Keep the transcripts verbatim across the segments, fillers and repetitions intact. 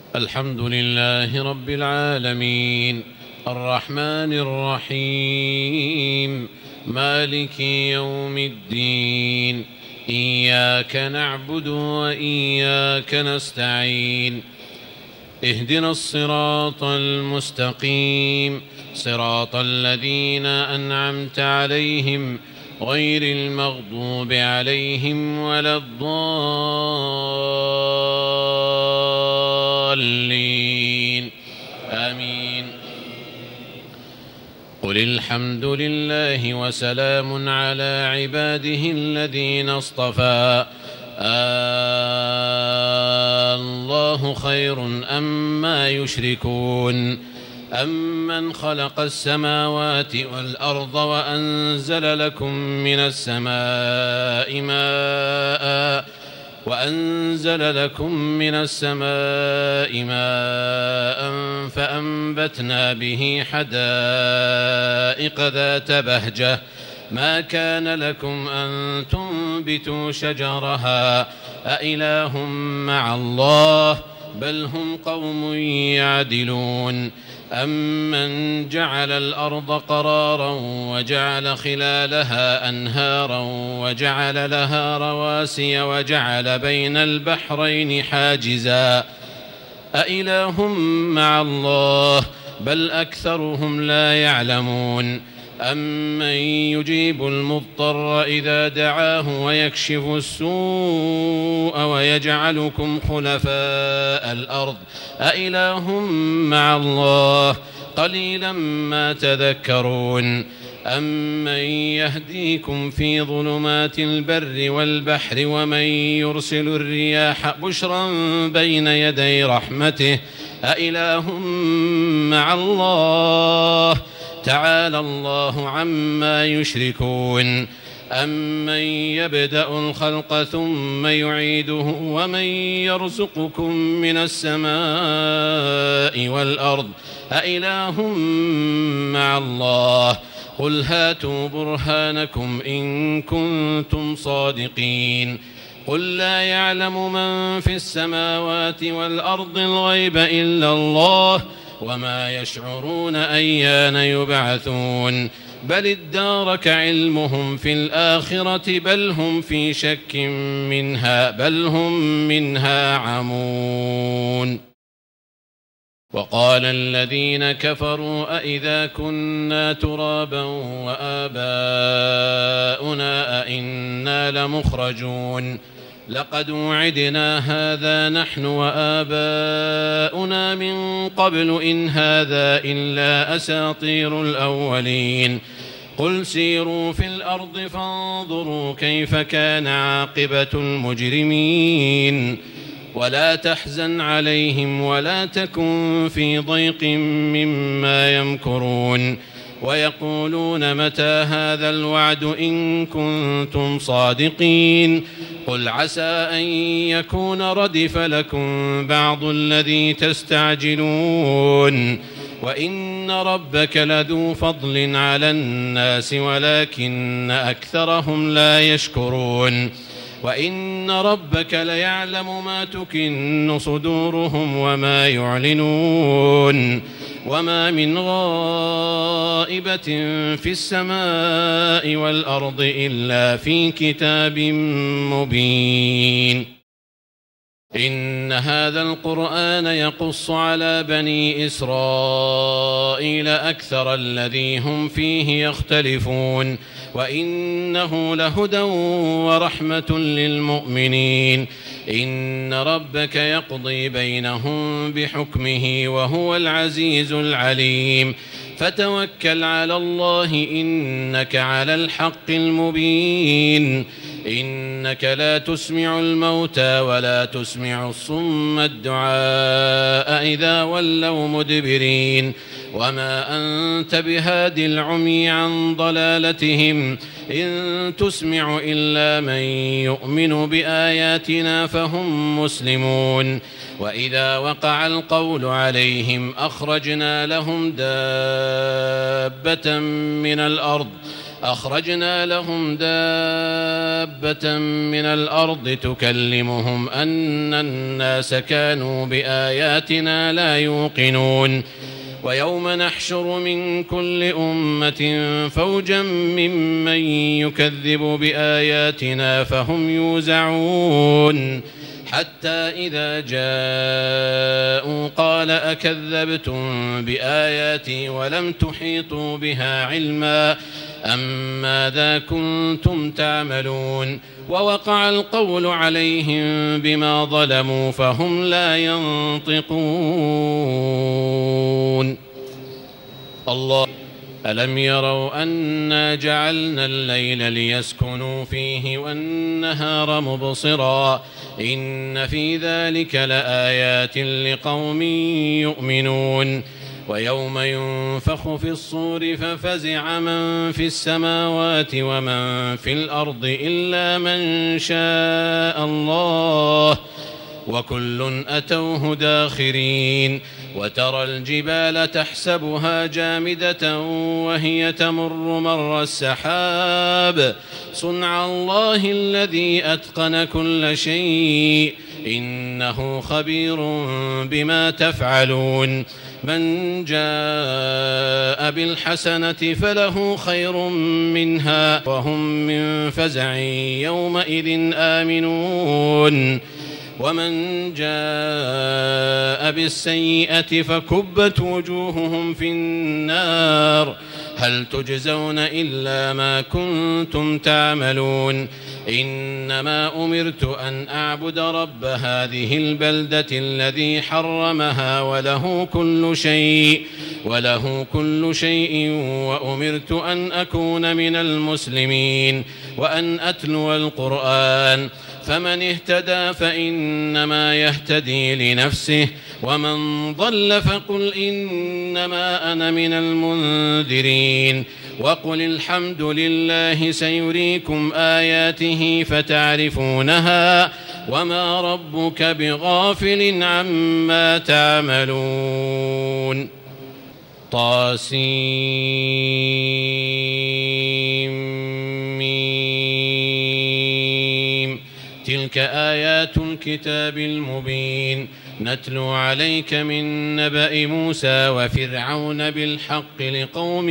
الحمد لله رب العالمين الرحمن الرحيم مالك يوم الدين إياك نعبد وإياك نستعين اهدنا الصراط المستقيم صراط الذين أنعمت عليهم غير المغضوب عليهم ولا الضالين آمين. قل الحمد لله وسلام على عباده الذين اصطفى الله خير أما يشركون أمن خلق السماوات والأرض وأنزل لكم من السماء ماء وأنزل لكم من السماء ماء فأنبتنا به حدائق ذات بهجة ما كان لكم أن تنبتوا شجرها أإله مع الله بل هم قوم يعدلون أمن جعل الأرض قرارا وجعل خلالها أنهارا وجعل لها رواسي وجعل بين البحرين حاجزا أإله مع الله بل أكثرهم لا يعلمون أمن يجيب المضطر إذا دعاه ويكشف السوء ويجعلكم خلفاء الأرض أإله مع الله قليلا ما تذكرون أمن يهديكم في ظلمات البر والبحر ومن يرسل الرياح بشرا بين يدي رحمته أإله مع الله تعالى الله عما يشركون أمن يبدأ الخلق ثم يعيده ومن يرزقكم من السماء والأرض أإله مع الله قل هاتوا برهانكم إن كنتم صادقين قل لا يعلم من في السماوات والأرض الغيب إلا الله وما يشعرون أيان يبعثون بل ادارك علمهم في الآخرة بل هم في شك منها بل هم منها عمون. وقال الذين كفروا أئذا كنا ترابا وآباؤنا أئنا لمخرجون لقد وعدنا هذا نحن وآباؤنا من قبل إن هذا إلا أساطير الأولين قل سيروا في الأرض فانظروا كيف كان عاقبة المجرمين ولا تحزن عليهم ولا تكن في ضيق مما يمكرون ويقولون متى هذا الوعد إن كنتم صادقين قل عسى أن يكون ردف لكم بعض الذي تستعجلون وإن ربك لذو فضل على الناس ولكن أكثرهم لا يشكرون وإن ربك ليعلم ما تكن صدورهم وما يعلنون وما من غائبة في السماء والأرض إلا في كتاب مبين. إن هذا القرآن يقص على بني إسرائيل أكثر الذي هم فيه يختلفون وإنه لهدى ورحمة للمؤمنين. إن ربك يقضي بينهم بحكمه وهو العزيز العليم فتوكل على الله إنك على الحق المبين. إنك لا تسمع الموتى ولا تسمع الصم الدعاء إذا ولوا مدبرين وما أنت بهاد العمي عن ضلالتهم إن تسمع إلا من يؤمن بآياتنا فهم مسلمون. وإذا وقع القول عليهم أخرجنا لهم دابة من الأرض أخرجنا لهم دابة من الأرض تكلمهم أن الناس كانوا بآياتنا لا يوقنون ويوم نحشر من كل أمة فوجا ممن يكذب بآياتنا فهم يوزعون حتى إذا جاءوا قال أكذبتم بآياتي ولم تحيطوا بها علما أم ماذا كنتم تعملون ووقع القول عليهم بما ظلموا فهم لا ينطقون الله ألم يروا أنا جعلنا الليل ليسكنوا فيه والنهار مبصرا إن في ذلك لآيات لقوم يؤمنون ويوم ينفخ في الصور ففزع من في السماوات ومن في الأرض إلا من شاء الله وكل أتوه داخرين وترى الجبال تحسبها جامدة وهي تمر مر السحاب صنع الله الذي أتقن كل شيء إنه خبير بما تفعلون من جاء بالحسنة فله خير منها وهم من فزع يومئذ آمنون ومن جاء بالسيئة فكبت وجوههم في النار هل تجزون إلا ما كنتم تعملون إنما أمرت أن أعبد رب هذه البلدة الذي حرمها وله كل شيء وله كل شيء وأمرت أن أكون من المسلمين وأن أتلو القرآن فمن اهتدى فإنما يهتدي لنفسه ومن ضل فقل إنما أنا من المنذرين وقل الحمد لله سيريكم آياته فتعرفونها وما ربك بغافل عما تعملون طاسيم تلك آيات الكتاب المبين نتلو عليك من نبأ موسى وفرعون بالحق لقوم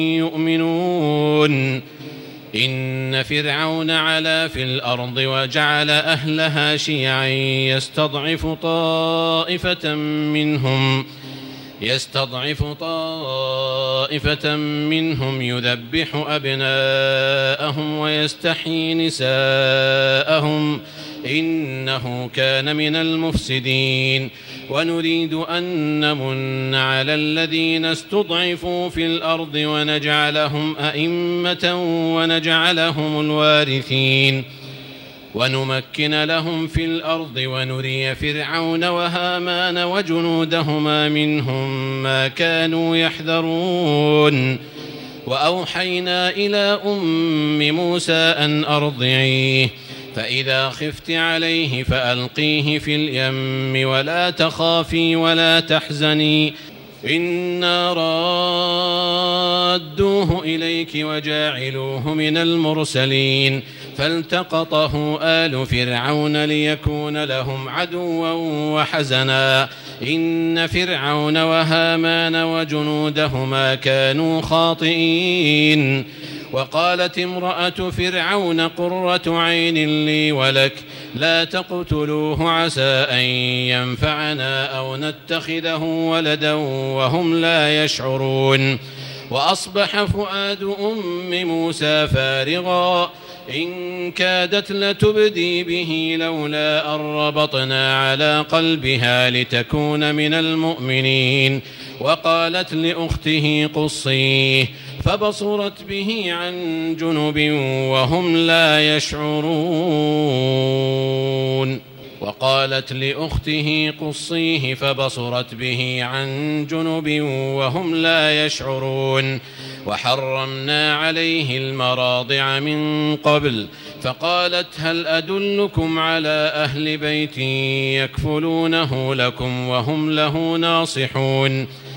يؤمنون إن فرعون علا في الأرض وجعل أهلها شيعا يستضعف طائفة منهم يستضعف طائفة منهم يذبح أبناءهم ويستحيي نساءهم إنه كان من المفسدين ونريد أن نمن على الذين استضعفوا في الأرض ونجعلهم أئمة ونجعلهم الوارثين ونمكن لهم في الأرض ونري فرعون وهامان وجنودهما منهم ما كانوا يحذرون وأوحينا إلى أم موسى أن أرضعيه فإذا خفت عليه فألقيه في اليم ولا تخافي ولا تحزني إنا رادوه إليك وجاعلوه من المرسلين فالتقطه آل فرعون ليكون لهم عدوا وحزنا إن فرعون وهامان وجنودهما كانوا خاطئين وقالت امرأة فرعون قرة عين لي ولك لا تقتلوه عسى أن ينفعنا أو نتخذه ولدا وهم لا يشعرون وأصبح فؤاد أم موسى فارغا إن كادت لتبدي به لولا أن ربطنا على قلبها لتكون من المؤمنين وقالت لأخته قصيه فبصرت به عن جنب وهم لا يشعرون وقالت لأخته قصيه فبصرت به عن جنب وهم لا يشعرون وحرمنا عليه المراضع من قبل فقالت هل أدلكم على أهل بيت يكفلونه لكم وهم له ناصحون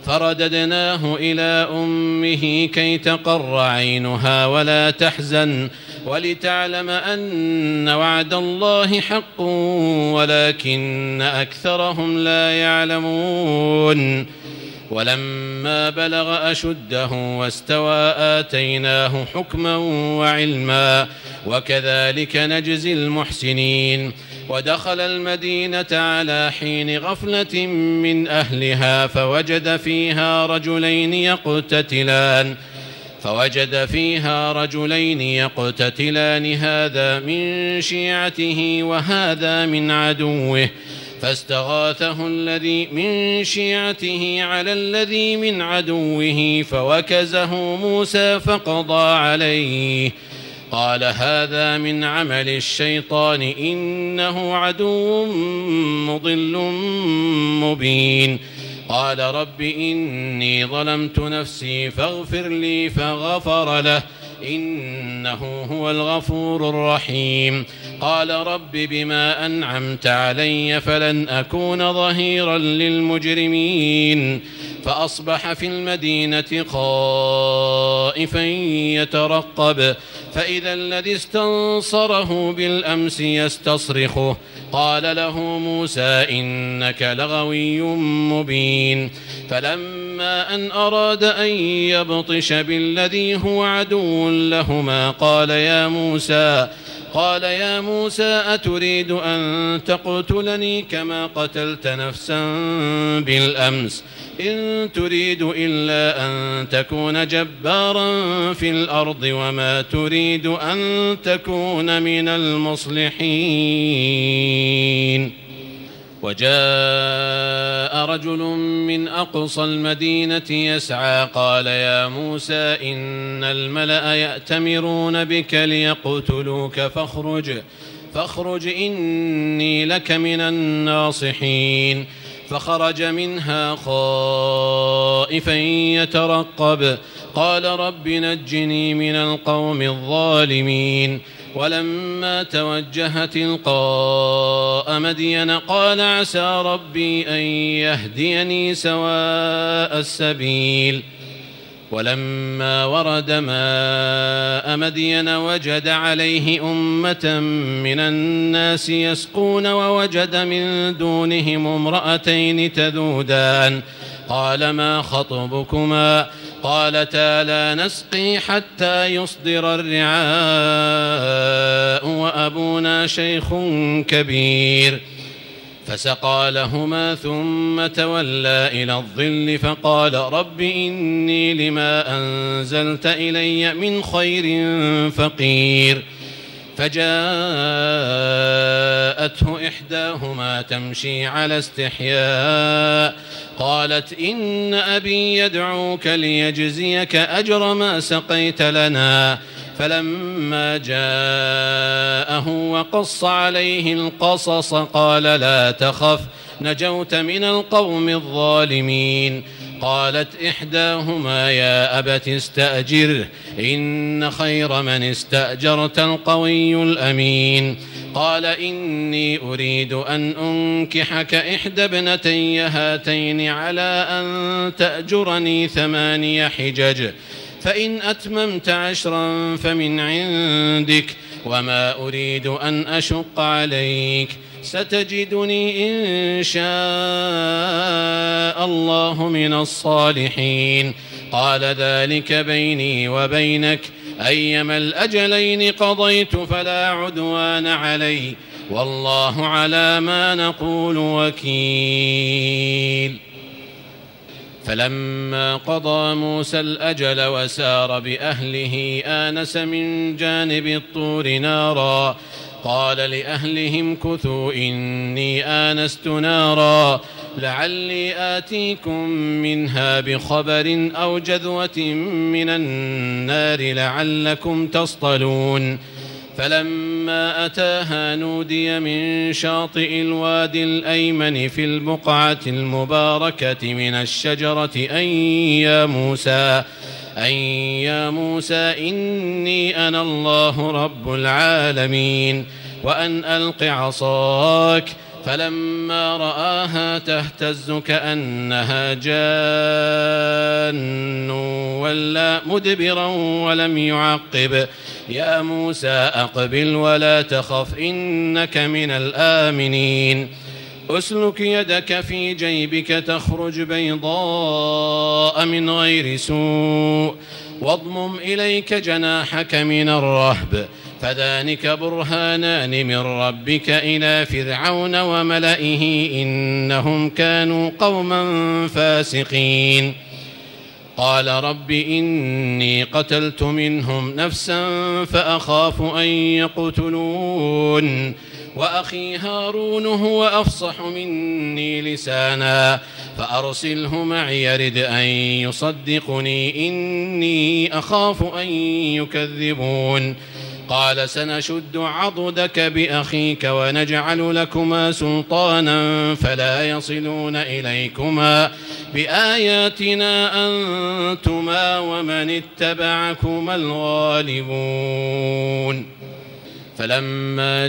فرددناه إلى أمه كي تقر عينها ولا تحزن ولتعلم أن وعد الله حق ولكن أكثرهم لا يعلمون. ولما بلغ أشده واستوى آتيناه حكما وعلما وكذلك نجزي المحسنين. ودخل المدينة على حين غفلة من أهلها فوجد فيها رجلين يقتتلان فوجد فيها رجلين يقتتلان هذا من شيعته وهذا من عدوه فاستغاثه الذي من شيعته على الذي من عدوه فوكزه موسى فقضى عليه. قال هذا من عمل الشيطان إنه عدو مضل مبين. قال رب إني ظلمت نفسي فاغفر لي فغفر له إنه هو الغفور الرحيم. قال رب بما أنعمت علي فلن أكون ظهيرا للمجرمين. فأصبح في المدينة خائفا يترقب فإذا الذي استنصره بالأمس يستصرخه قال له موسى إنك لغوي مبين. فلما أن أراد أن يبطش بالذي هو عدو لهما قال يا موسى قال يا موسى أتريد أن تقتلني كما قتلت نفسا بالأمس إن تريد إلا أن تكون جبارا في الأرض وما تريد أن تكون من المصلحين. وجاء رجل من أقصى المدينة يسعى قال يا موسى إن الملأ يأتمرون بك ليقتلوك فاخرج فاخرج إني لك من الناصحين. فخرج منها خائفا يترقب قال رب نجني من القوم الظالمين. ولما توجه تلقاء مدين قال عسى ربي أن يهديني سواء السبيل. ولما ورد ماء مدين وجد عليه أمة من الناس يسقون ووجد من دونهم امرأتين تذودان قال ما خطبكما قالتا لا نسقي حتى يصدر الرعاء وأبونا شيخ كبير. فسقى لهما ثم تولى إلى الظل فقال رب إني لما أنزلت إلي من خير فقير. فجاءته إحداهما تمشي على استحياء قالت إن أبي يدعوك ليجزيك أجر ما سقيت لنا. فلما جاءه وقص عليه القصص قال لا تخف نجوت من القوم الظالمين. قالت إحداهما يا أبت استأجره إن خير من استأجرت القوي الأمين. قال إني أريد أن أنكحك إحدى ابنتي هاتين على أن تأجرني ثماني حجج فإن أتممت عشرا فمن عندك وما أريد أن أشق عليك ستجدني إن شاء الله من الصالحين. قال ذلك بيني وبينك أيما الأجلين قضيت فلا عدوان علي والله على ما نقول وكيل. فلما قضى موسى الأجل وسار بأهله آنس من جانب الطور نارا قال لأهلهم كثوا إني آنست نارا لعلي آتيكم منها بخبر أو جذوة من النار لعلكم تصطلون. فلما أتاها نودي من شاطئ الوادي الأيمن في البقعة المباركة من الشجرة أن يا موسى أن يا موسى إني أنا الله رب العالمين وأن ألق عصاك فلما رآها تهتز كأنها جان ولا مدبرا ولم يعقب يا موسى أقبل ولا تخف إنك من الآمنين أسلك يدك في جيبك تخرج بيضاء من غير سوء واضمم إليك جناحك من الرهب فذلك برهانان من ربك إلى فرعون وملئه إنهم كانوا قوما فاسقين قال رب إني قتلت منهم نفسا فأخاف أن يقتلون وأخي هارون هو أفصح مني لسانا فأرسله معي يرد أن يصدقني إني أخاف أن يكذبون قال سنشد عضدك بأخيك ونجعل لكما سلطانا فلا يصلون إليكما بآياتنا أنتما ومن اتبعكما الغالبون فلما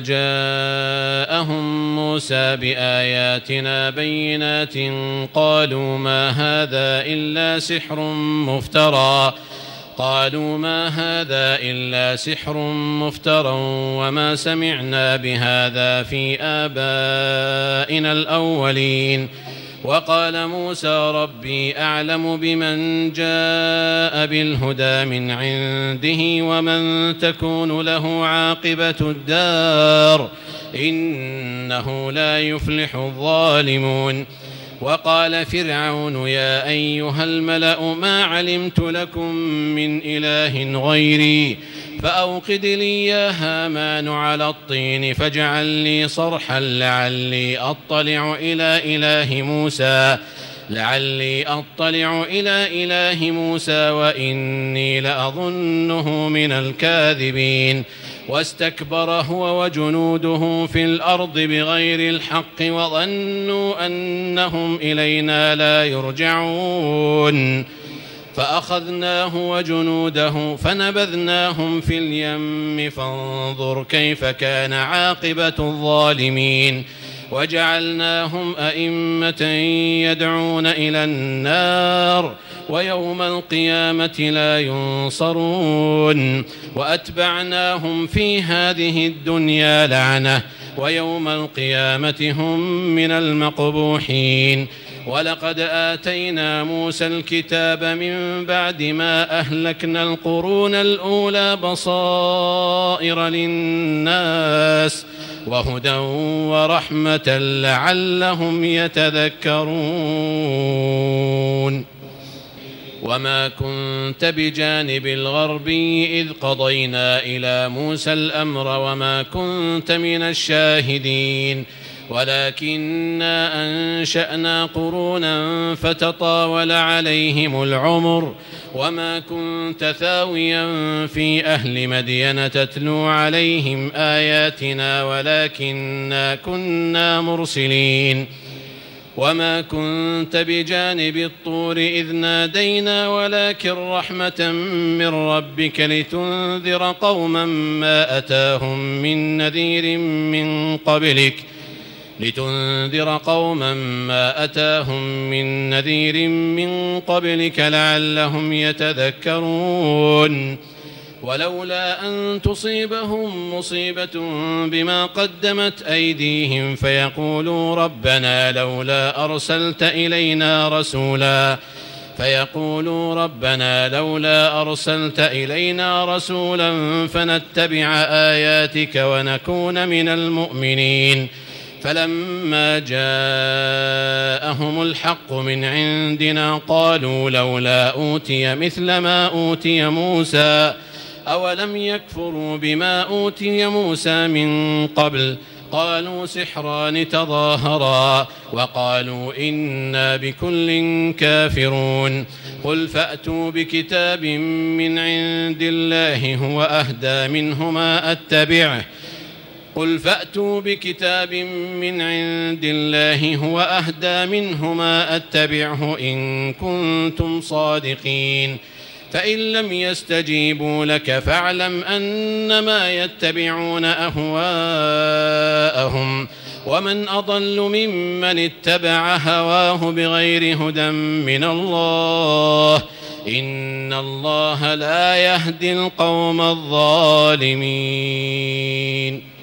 جاءهم موسى بآياتنا بينات قالوا ما هذا إلا سحر مفترى قالوا ما هذا إلا سحر مفترى وما سمعنا بهذا في آبائنا الأولين وقال موسى ربي أعلم بمن جاء بالهدى من عنده ومن تكون له عاقبة الدار إنه لا يفلح الظالمون وقال فرعون يا أيها الملأ ما علمت لكم من إله غيري فأوقد لي يا هامان على الطين فاجعل لي صرحا لعلي أطلع إلى إله موسى لعلي أطلع إلى إله موسى وإني لأظنه من الكاذبين واستكبر هو وجنوده في الأرض بغير الحق وظنوا أنهم إلينا لا يرجعون فأخذناه وجنوده فنبذناهم في اليم فانظر كيف كان عاقبة الظالمين وجعلناهم أئمة يدعون إلى النار ويوم القيامة لا ينصرون وأتبعناهم في هذه الدنيا لعنة ويوم القيامة هم من المقبوحين ولقد آتينا موسى الكتاب من بعد ما أهلكنا القرون الأولى بصائر للناس وهدى ورحمة لعلهم يتذكرون وما كنت بجانب الغربي إذ قضينا إلى موسى الأمر وما كنت من الشاهدين ولكننا أنشأنا قرونا فتطاول عليهم العمر وما كنت ثاويا في أهل مدين تتلو عليهم آياتنا ولكننا كنا مرسلين وما كنت بجانب الطور إذ نادينا ولكن رحمة من ربك لتنذر قوما ما أتاهم من نذير من قبلك لتنذر قوما ما أتاهم من نذير من قبلك لعلهم يتذكرون ولولا أن تصيبهم مصيبة بما قدمت أيديهم فيقولوا ربنا لولا أرسلت إلينا رسولا فيقولوا ربنا لولا أرسلت إلينا رسولا فنتبع آياتك ونكون من المؤمنين فلما جاءهم الحق من عندنا قالوا لولا أوتي مثل ما أوتي موسى أولم يكفروا بما أوتي موسى من قبل قالوا سحران تظاهرا وقالوا إنا بكل كافرون قل فأتوا بكتاب من عند الله هو أهدى منهما أتبعه قل فأتوا بكتاب من عند الله هو أهدى منهما أتبعه إن كنتم صادقين فإن لم يستجيبوا لك فاعلم أنما يتبعون أهواءهم ومن أضل ممن اتبع هواه بغير هدى من الله إن الله لا يهدي القوم الظالمين.